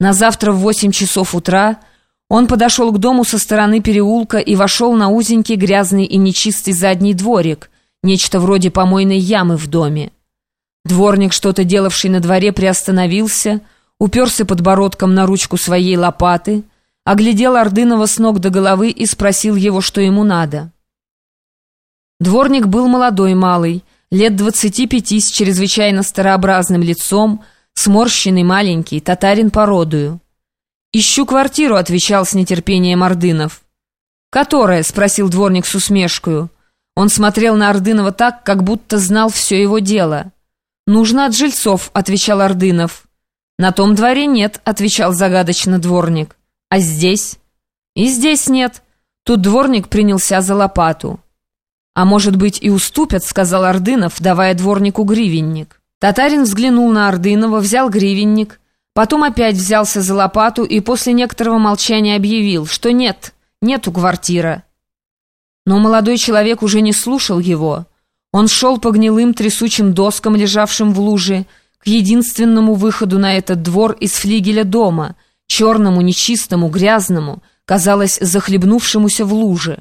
На завтра в 8 часов утра он подошел к дому со стороны переулка и вошел на узенький, грязный и нечистый задний дворик, нечто вроде помойной ямы в доме. Дворник, что-то делавший на дворе, приостановился, уперся подбородком на ручку своей лопаты, оглядел Ордынова с ног до головы и спросил его, что ему надо. Дворник был молодой малый, лет 25, с чрезвычайно старообразным лицом, сморщенный, маленький, татарин породою. «Ищу квартиру», — отвечал с нетерпением Ордынов. «Которая?» — спросил дворник с усмешкою. Он смотрел на Ордынова так, как будто знал все его дело. «Нужно от жильцов», — отвечал Ордынов. «На том дворе нет», — отвечал загадочно дворник. «А здесь?» «И здесь нет». Тут дворник принялся за лопату. «А может быть, и уступят», — сказал Ордынов, давая дворнику гривенник. Татарин взглянул на Ордынова, взял гривенник, потом опять взялся за лопату и после некоторого молчания объявил, что нету квартира. Но молодой человек уже не слушал его. Он шел по гнилым трясучим доскам, лежавшим в луже, к единственному выходу на этот двор из флигеля дома, черному, нечистому, грязному, казалось, захлебнувшемуся в луже.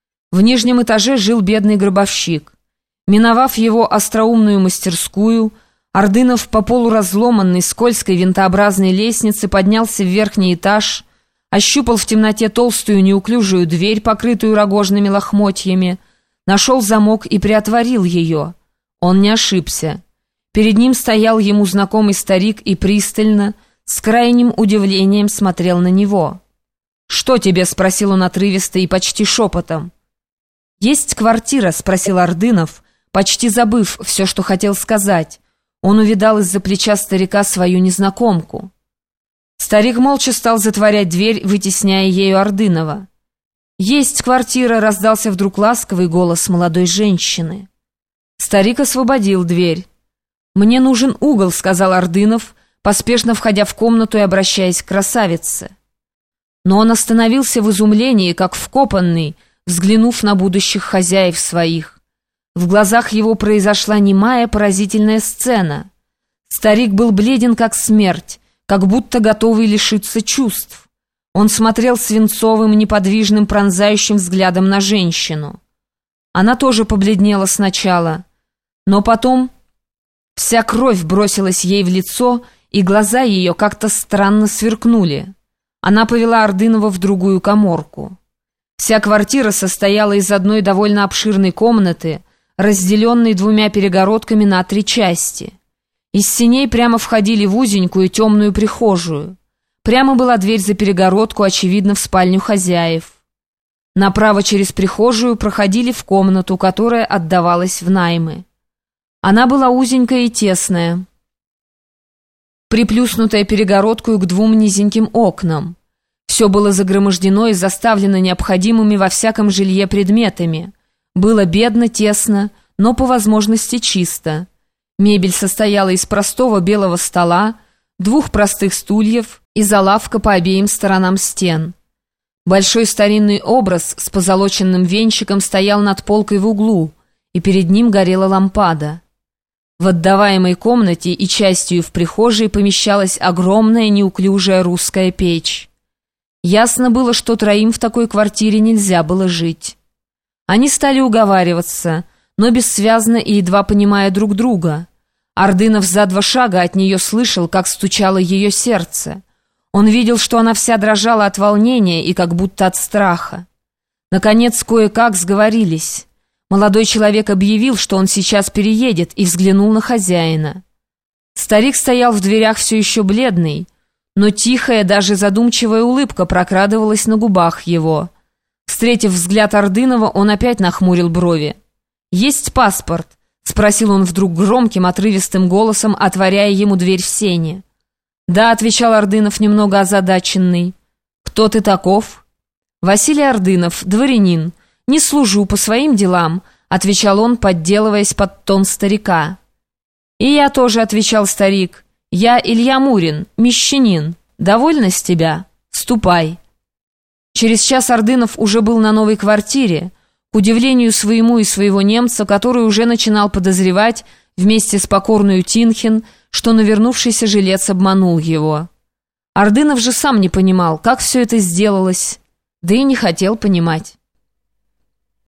В нижнем этаже жил бедный гробовщик. Миновав его остроумную мастерскую, Ордынов по полуразломанной скользкой винтообразной лестнице поднялся в верхний этаж, ощупал в темноте толстую неуклюжую дверь, покрытую рогожными лохмотьями, нашел замок и приотворил ее. Он не ошибся. Перед ним стоял ему знакомый старик и пристально, с крайним удивлением смотрел на него. «Что тебе?» — спросил он отрывисто и почти шепотом. «Есть квартира?» — спросил Ордынов, почти забыв все, что хотел сказать. Он увидал из-за плеча старика свою незнакомку. Старик молча стал затворять дверь, вытесняя ею Ордынова. «Есть квартира!» — раздался вдруг ласковый голос молодой женщины. Старик освободил дверь. «Мне нужен угол», — сказал Ордынов, поспешно входя в комнату и обращаясь к красавице. Но он остановился в изумлении, как вкопанный, взглянув на будущих хозяев своих. В глазах его произошла немая поразительная сцена. Старик был бледен, как смерть, как будто готовый лишиться чувств. Он смотрел свинцовым, неподвижным, пронзающим взглядом на женщину. Она тоже побледнела сначала, но потом вся кровь бросилась ей в лицо, и глаза ее как-то странно сверкнули. Она повела Ордынова в другую каморку. Вся квартира состояла из одной довольно обширной комнаты, разделенной двумя перегородками на 3 части. Из сеней прямо входили в узенькую темную прихожую. Прямо была дверь за перегородку, очевидно, в спальню хозяев. Направо через прихожую проходили в комнату, которая отдавалась в наймы. Она была узенькая и тесная, приплюснутая перегородкою к 2 низеньким окнам. Все было загромождено и заставлено необходимыми во всяком жилье предметами. Было бедно, тесно, но по возможности чисто. Мебель состояла из простого белого стола, 2 простых стульев и залавка по обеим сторонам стен. Большой старинный образ с позолоченным венчиком стоял над полкой в углу, и перед ним горела лампада. В отдаваемой комнате и частью в прихожей помещалась огромная неуклюжая русская печь. Ясно было, что 3 в такой квартире нельзя было жить. Они стали уговариваться, но бессвязно и едва понимая друг друга. Ордынов за 2 шага от нее слышал, как стучало ее сердце. Он видел, что она вся дрожала от волнения и как будто от страха. Наконец, кое-как сговорились. Молодой человек объявил, что он сейчас переедет, и взглянул на хозяина. Старик стоял в дверях все еще бледный, но тихая, даже задумчивая улыбка прокрадывалась на губах его. Встретив взгляд Ордынова, он опять нахмурил брови. «Есть паспорт?» — спросил он вдруг громким, отрывистым голосом, отворяя ему дверь в сене. «Да», — отвечал Ордынов, немного озадаченный. «Кто ты таков?» «Василий Ордынов, дворянин. Не служу, по своим делам», — отвечал он, подделываясь под тон старика. «И я тоже», — отвечал старик. «Я Илья Мурин, мещанин. Довольна с тебя? Ступай». Через час Ордынов уже был на новой квартире, к удивлению своему и своего немца, который уже начинал подозревать вместе с покорную Тинхен, что навернувшийся жилец обманул его. Ордынов же сам не понимал, как все это сделалось, да и не хотел понимать.